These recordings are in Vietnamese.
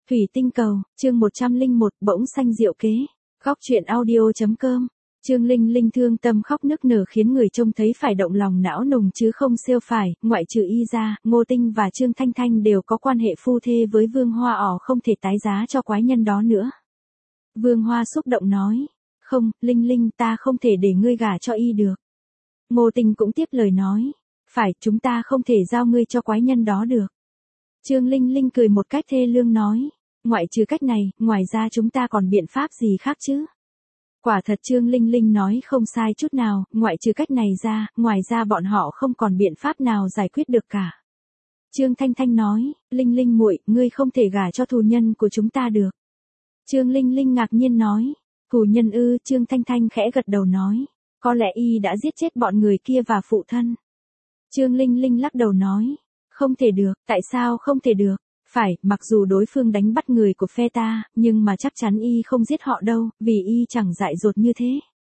Thủy tinh cầu, chương 101, bỗng xanh diệu kế. Góc truyện audio.com. Trương Linh Linh thương tâm khóc nức nở khiến người trông thấy phải động lòng não nùng chứ không siêu phải, ngoại trừ y ra, Ngô Tinh và Trương Thanh Thanh đều có quan hệ phu thê với Vương Hoa ỏ không thể tái giá cho quái nhân đó nữa. Vương Hoa xúc động nói, không, Linh Linh ta không thể để ngươi gả cho y được. Ngô Tinh cũng tiếp lời nói, phải, chúng ta không thể giao ngươi cho quái nhân đó được. Trương Linh Linh cười một cách thê lương nói, ngoại trừ cách này, ngoài ra chúng ta còn biện pháp gì khác chứ? Quả thật Trương Linh Linh nói không sai chút nào, ngoại trừ cách này ra, ngoài ra bọn họ không còn biện pháp nào giải quyết được cả. Trương Thanh Thanh nói, Linh Linh muội, ngươi không thể gả cho thù nhân của chúng ta được. Trương Linh Linh ngạc nhiên nói, thù nhân ư? Trương Thanh Thanh khẽ gật đầu nói, có lẽ y đã giết chết bọn người kia và phụ thân. Trương Linh Linh lắc đầu nói, không thể được, tại sao không thể được? Phải, mặc dù đối phương đánh bắt người của phe ta, nhưng mà chắc chắn y không giết họ đâu, vì y chẳng dại dột như thế.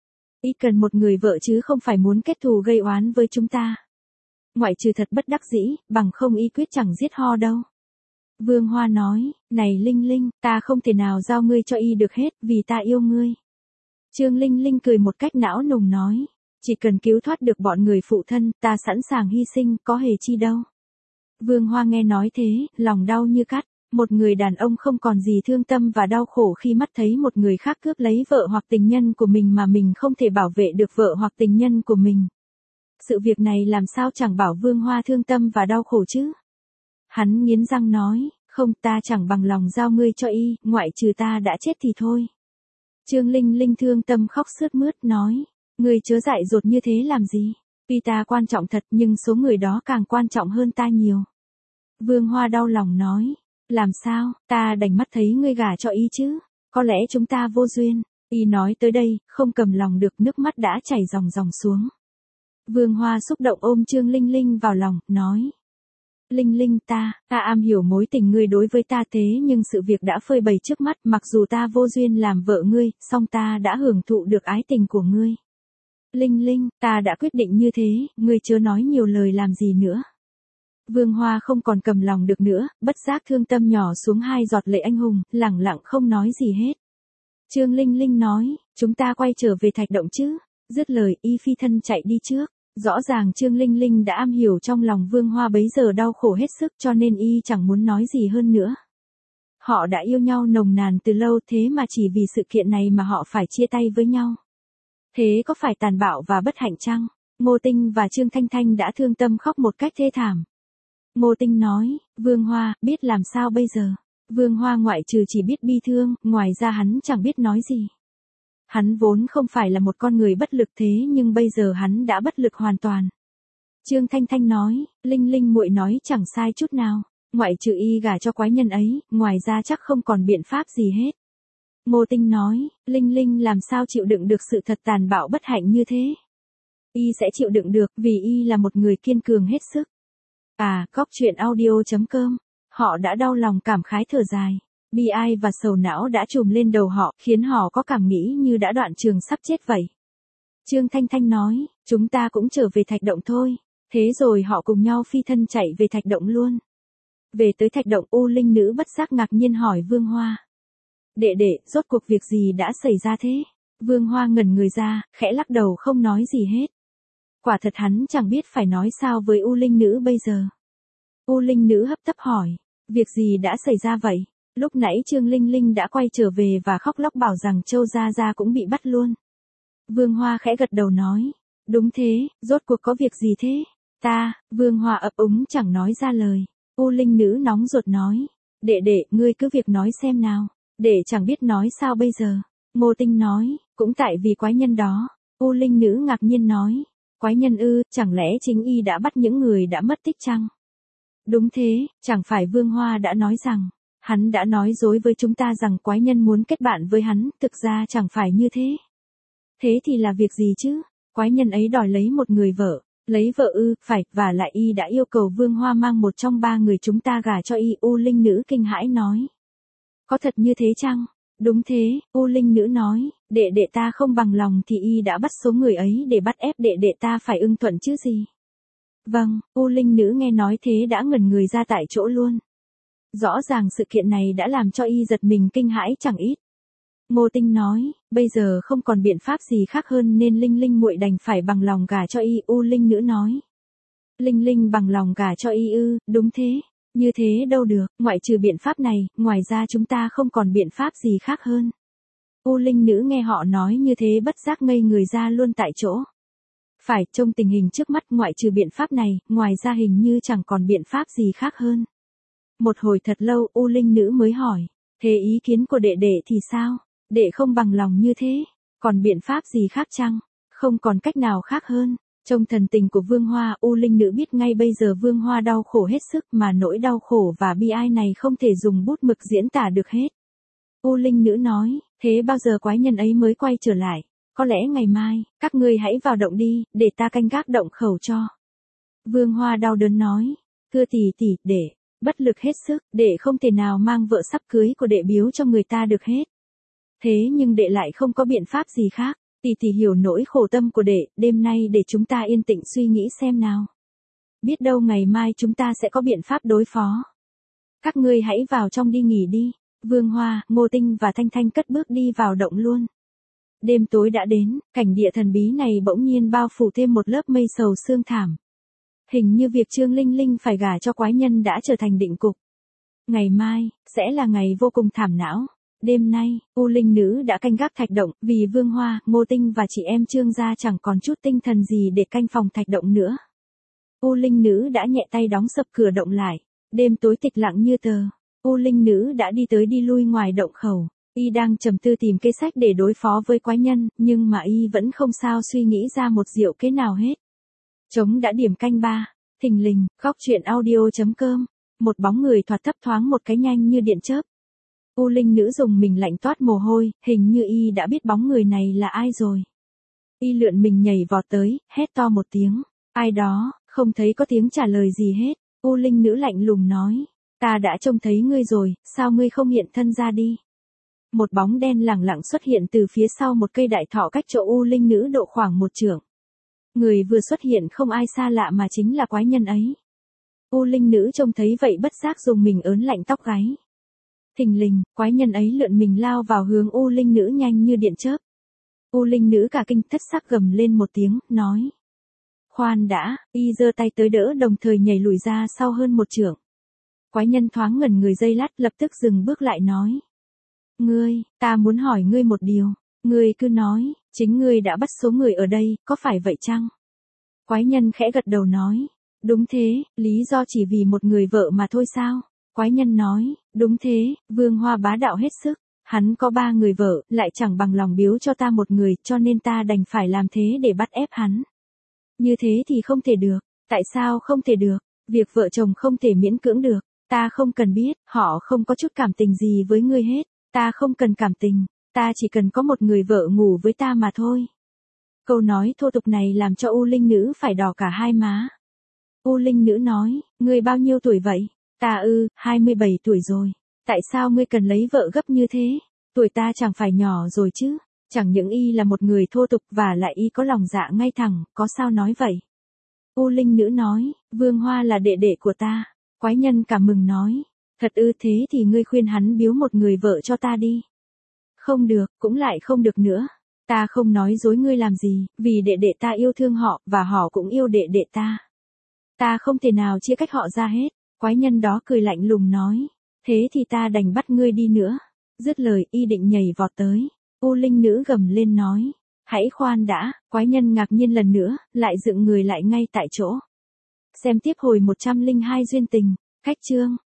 Y cần một người vợ chứ không phải muốn kết thù gây oán với chúng ta. Ngoại trừ thật bất đắc dĩ, bằng không y quyết chẳng giết ho đâu. Vương Hoa nói, này Linh Linh, ta không thể nào giao ngươi cho y được hết, vì ta yêu ngươi. Trương Linh Linh cười một cách não nùng nói, chỉ cần cứu thoát được bọn người phụ thân, ta sẵn sàng hy sinh, có hề chi đâu. Vương Hoa nghe nói thế, lòng đau như cắt, một người đàn ông không còn gì thương tâm và đau khổ khi mắt thấy một người khác cướp lấy vợ hoặc tình nhân của mình mà mình không thể bảo vệ được vợ hoặc tình nhân của mình. Sự việc này làm sao chẳng bảo Vương Hoa thương tâm và đau khổ chứ? Hắn nghiến răng nói, không, ta chẳng bằng lòng giao ngươi cho y, ngoại trừ ta đã chết thì thôi. Trương Linh Linh thương tâm khóc sướt mướt nói, ngươi chớ dại dột như thế làm gì? Tuy ta quan trọng thật nhưng số người đó càng quan trọng hơn ta nhiều. Vương Hoa đau lòng nói, làm sao, ta đành mắt thấy ngươi gả cho y chứ, có lẽ chúng ta vô duyên. Y nói tới đây, không cầm lòng được, nước mắt đã chảy ròng ròng xuống. Vương Hoa xúc động ôm Trương Linh Linh vào lòng, nói, Linh Linh ta am hiểu mối tình ngươi đối với ta thế nhưng sự việc đã phơi bày trước mắt, mặc dù ta vô duyên làm vợ ngươi, song ta đã hưởng thụ được ái tình của ngươi. Linh Linh, ta đã quyết định như thế, ngươi chớ nói nhiều lời làm gì nữa. Vương Hoa không còn cầm lòng được nữa, bất giác thương tâm nhỏ xuống 2 giọt lệ anh hùng, lẳng lặng không nói gì hết. Trương Linh Linh nói, chúng ta quay trở về thạch động chứ. Dứt lời y phi thân chạy đi trước. Rõ ràng Trương Linh Linh đã am hiểu trong lòng Vương Hoa bấy giờ đau khổ hết sức cho nên y chẳng muốn nói gì hơn nữa. Họ đã yêu nhau nồng nàn từ lâu thế mà chỉ vì sự kiện này mà họ phải chia tay với nhau. Thế có phải tàn bạo và bất hạnh chăng? Ngô Tinh và Trương Thanh Thanh đã thương tâm khóc một cách thê thảm. Ngô Tinh nói, Vương Hoa, biết làm sao bây giờ? Vương Hoa ngoại trừ chỉ biết bi thương, ngoài ra hắn chẳng biết nói gì. Hắn vốn không phải là một con người bất lực thế nhưng bây giờ hắn đã bất lực hoàn toàn. Trương Thanh Thanh nói, Linh Linh muội nói chẳng sai chút nào. Ngoại trừ y gả cho quái nhân ấy, ngoài ra chắc không còn biện pháp gì hết. Ngô Tinh nói, Linh Linh làm sao chịu đựng được sự thật tàn bạo bất hạnh như thế? Y sẽ chịu đựng được vì y là một người kiên cường hết sức. Góc truyện audio.com. Họ đã đau lòng cảm khái thở dài. Bi ai và sầu não đã trùm lên đầu họ, khiến họ có cảm nghĩ như đã đoạn trường sắp chết vậy. Trương Thanh Thanh nói, chúng ta cũng trở về thạch động thôi. Thế rồi họ cùng nhau phi thân chạy về thạch động luôn. Về tới thạch động, U Linh nữ bất giác ngạc nhiên hỏi Vương Hoa. Đệ đệ, rốt cuộc việc gì đã xảy ra thế? Vương Hoa ngẩn người ra, khẽ lắc đầu không nói gì hết. Quả thật hắn chẳng biết phải nói sao với U Linh nữ bây giờ. U Linh nữ hấp tấp hỏi, việc gì đã xảy ra vậy? Lúc nãy Trương Linh Linh đã quay trở về và khóc lóc bảo rằng Châu Gia Gia cũng bị bắt luôn. Vương Hoa khẽ gật đầu nói, đúng thế, rốt cuộc có việc gì thế? Vương Hoa ấp úng chẳng nói ra lời. U Linh nữ nóng ruột nói, đệ đệ, ngươi cứ việc nói xem nào, đệ chẳng biết nói sao bây giờ. Ngô Tinh nói, cũng tại vì quái nhân đó. U Linh nữ ngạc nhiên nói, quái nhân ư, chẳng lẽ chính y đã bắt những người đã mất tích chăng? Đúng thế, chẳng phải Vương Hoa đã nói rằng, hắn đã nói dối với chúng ta rằng quái nhân muốn kết bạn với hắn, thực ra chẳng phải như thế. Thế thì là việc gì chứ? Quái nhân ấy đòi lấy một người vợ. Lấy vợ ư? Phải, và lại y đã yêu cầu Vương Hoa mang một trong 3 người chúng ta gả cho y. U Linh nữ kinh hãi nói. Có thật như thế chăng? Đúng thế, U Linh nữ nói, đệ đệ ta không bằng lòng thì y đã bắt số người ấy để bắt ép đệ đệ ta phải ưng thuận chứ gì. Vâng, U Linh nữ nghe nói thế đã ngẩn người ra tại chỗ luôn. Rõ ràng sự kiện này đã làm cho y giật mình kinh hãi chẳng ít. Ngô Tinh nói, bây giờ không còn biện pháp gì khác hơn nên Linh Linh muội đành phải bằng lòng gả cho y. U Linh nữ nói. Linh Linh bằng lòng gả cho y ư? Đúng thế. Như thế đâu được, ngoại trừ biện pháp này, ngoài ra chúng ta không còn biện pháp gì khác hơn. U Linh nữ nghe họ nói như thế bất giác ngây người ra luôn tại chỗ. Phải, trong tình hình trước mắt ngoại trừ biện pháp này, ngoài ra hình như chẳng còn biện pháp gì khác hơn. Một hồi thật lâu U Linh nữ mới hỏi, thế ý kiến của đệ đệ thì sao? Đệ không bằng lòng như thế, còn biện pháp gì khác chăng? Không còn cách nào khác hơn. Trong thần tình của Vương Hoa, U Linh nữ biết ngay bây giờ Vương Hoa đau khổ hết sức mà nỗi đau khổ và bi ai này không thể dùng bút mực diễn tả được hết. U Linh nữ nói, thế bao giờ quái nhân ấy mới quay trở lại? Có lẽ ngày mai, các ngươi hãy vào động đi, để ta canh gác động khẩu cho. Vương Hoa đau đớn nói, thưa tỷ, đệ, bất lực hết sức, đệ không thể nào mang vợ sắp cưới của đệ biếu cho người ta được hết. Thế nhưng đệ lại không có biện pháp gì khác. Tỷ hiểu nỗi khổ tâm của đệ, đêm nay để chúng ta yên tĩnh suy nghĩ xem nào. Biết đâu ngày mai chúng ta sẽ có biện pháp đối phó. Các ngươi hãy vào trong đi nghỉ đi. Vương Hoa, Ngô Tinh và Thanh Thanh cất bước đi vào động luôn. Đêm tối đã đến, cảnh địa thần bí này bỗng nhiên bao phủ thêm một lớp mây sầu sương thảm. Hình như việc Trương Linh Linh phải gả cho quái nhân đã trở thành định cục. Ngày mai, sẽ là ngày vô cùng thảm não. Đêm nay, U Linh nữ đã canh gác thạch động, vì Vương Hoa, Ngô Tinh và chị em Trương gia chẳng còn chút tinh thần gì để canh phòng thạch động nữa. U Linh nữ đã nhẹ tay đóng sập cửa động lại. Đêm tối tịch lặng như tờ. U Linh nữ đã đi tới đi lui ngoài động khẩu. Y đang trầm tư tìm kế sách để đối phó với quái nhân, nhưng mà y vẫn không sao suy nghĩ ra một diệu kế nào hết. Trống đã điểm canh 3. Thình lình, góc truyện audio.com. Một bóng người thoạt thấp thoáng một cái nhanh như điện chớp. U Linh nữ dùng mình lạnh toát mồ hôi, hình như y đã biết bóng người này là ai rồi. Y lượn mình nhảy vọt tới, hét to một tiếng. Ai đó, không thấy có tiếng trả lời gì hết. U Linh nữ lạnh lùng nói. Ta đã trông thấy ngươi rồi, sao ngươi không hiện thân ra đi? Một bóng đen lẳng lặng xuất hiện từ phía sau một cây đại thọ cách chỗ U Linh nữ độ khoảng 1 trượng. Người vừa xuất hiện không ai xa lạ mà chính là quái nhân ấy. U Linh nữ trông thấy vậy bất giác dùng mình ớn lạnh tóc gáy. Thình lình, quái nhân ấy lượn mình lao vào hướng U Linh nữ nhanh như điện chớp. U Linh nữ cả kinh thất sắc gầm lên một tiếng, nói. Khoan đã, y giơ tay tới đỡ đồng thời nhảy lùi ra sau hơn 1 trượng. Quái nhân thoáng ngẩn người giây lát lập tức dừng bước lại nói. Ngươi, ta muốn hỏi ngươi một điều. Ngươi cứ nói, chính ngươi đã bắt số người ở đây, có phải vậy chăng? Quái nhân khẽ gật đầu nói. Đúng thế, lý do chỉ vì một người vợ mà thôi sao? Quái nhân nói, đúng thế, Vương Hoa bá đạo hết sức. Hắn có 3 người vợ, lại chẳng bằng lòng biếu cho ta một người, cho nên ta đành phải làm thế để bắt ép hắn. Như thế thì không thể được. Tại sao không thể được? Việc vợ chồng không thể miễn cưỡng được. Ta không cần biết, họ không có chút cảm tình gì với ngươi hết. Ta không cần cảm tình, ta chỉ cần có một người vợ ngủ với ta mà thôi. Câu nói thô tục này làm cho U Linh nữ phải đỏ cả hai má. U Linh nữ nói, ngươi bao nhiêu tuổi vậy? Ta 27 tuổi rồi. Tại sao ngươi cần lấy vợ gấp như thế? Tuổi ta chẳng phải nhỏ rồi chứ. Chẳng những y là một người thô tục và lại y có lòng dạ ngay thẳng, có sao nói vậy? U Linh nữ nói, Vương Hoa là đệ đệ của ta. Quái nhân cảm mừng nói. Thật thế thì ngươi khuyên hắn biếu một người vợ cho ta đi. Không được, cũng lại không được nữa. Ta không nói dối ngươi làm gì, vì đệ đệ ta yêu thương họ, và họ cũng yêu đệ đệ ta. Ta không thể nào chia cách họ ra hết. Quái nhân đó cười lạnh lùng nói. Thế thì ta đành bắt ngươi đi nữa. Dứt lời y định nhảy vọt tới. U Linh nữ gầm lên nói. Hãy khoan đã, quái nhân ngạc nhiên lần nữa, lại dựng người lại ngay tại chỗ. Xem tiếp hồi 102 duyên tình, cách chương.